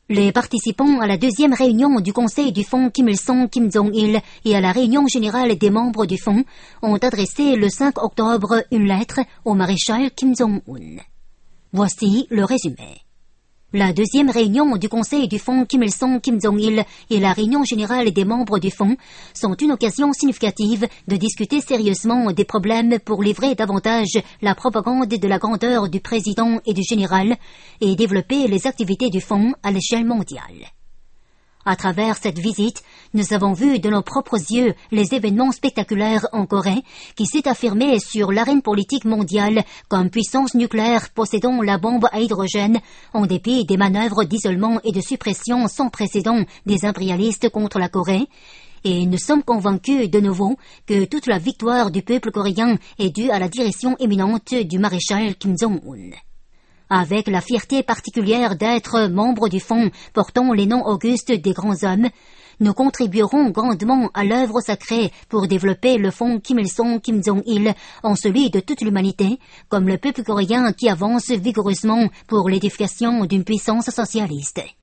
Les participants à la deuxième réunion du Conseil du Fonds Kim Il-sung Kim Jong-il et à la réunion générale des membres du Fonds ont adressé le 5 octobre une lettre au maréchal Kim Jong-un. Voici le résumé. La deuxième réunion du Conseil du Fonds Kim Il-sung Kim Jong-il et la réunion générale des membres du Fonds sont une occasion significative de discuter sérieusement des problèmes pour livrer davantage la propagande de la grandeur du président et du général et développer les activités du Fonds à l'échelle mondiale. À travers cette visite, nous avons vu de nos propres yeux les événements spectaculaires en Corée qui s'est affirmée sur l'arène politique mondiale comme puissance nucléaire possédant la bombe à hydrogène en dépit des manœuvres d'isolement et de suppression sans précédent des impérialistes contre la Corée. Et nous sommes convaincus de nouveau que toute la victoire du peuple coréen est due à la direction éminente du maréchal Kim Jong-un. Avec la fierté particulière d'être membre du Fonds portant les noms augustes des grands hommes, nous contribuerons grandement à l'œuvre sacrée pour développer le Fonds Kim Il-sung Kim Jong-il en celui de toute l'humanité, comme le peuple coréen qui avance vigoureusement pour l'édification d'une puissance socialiste.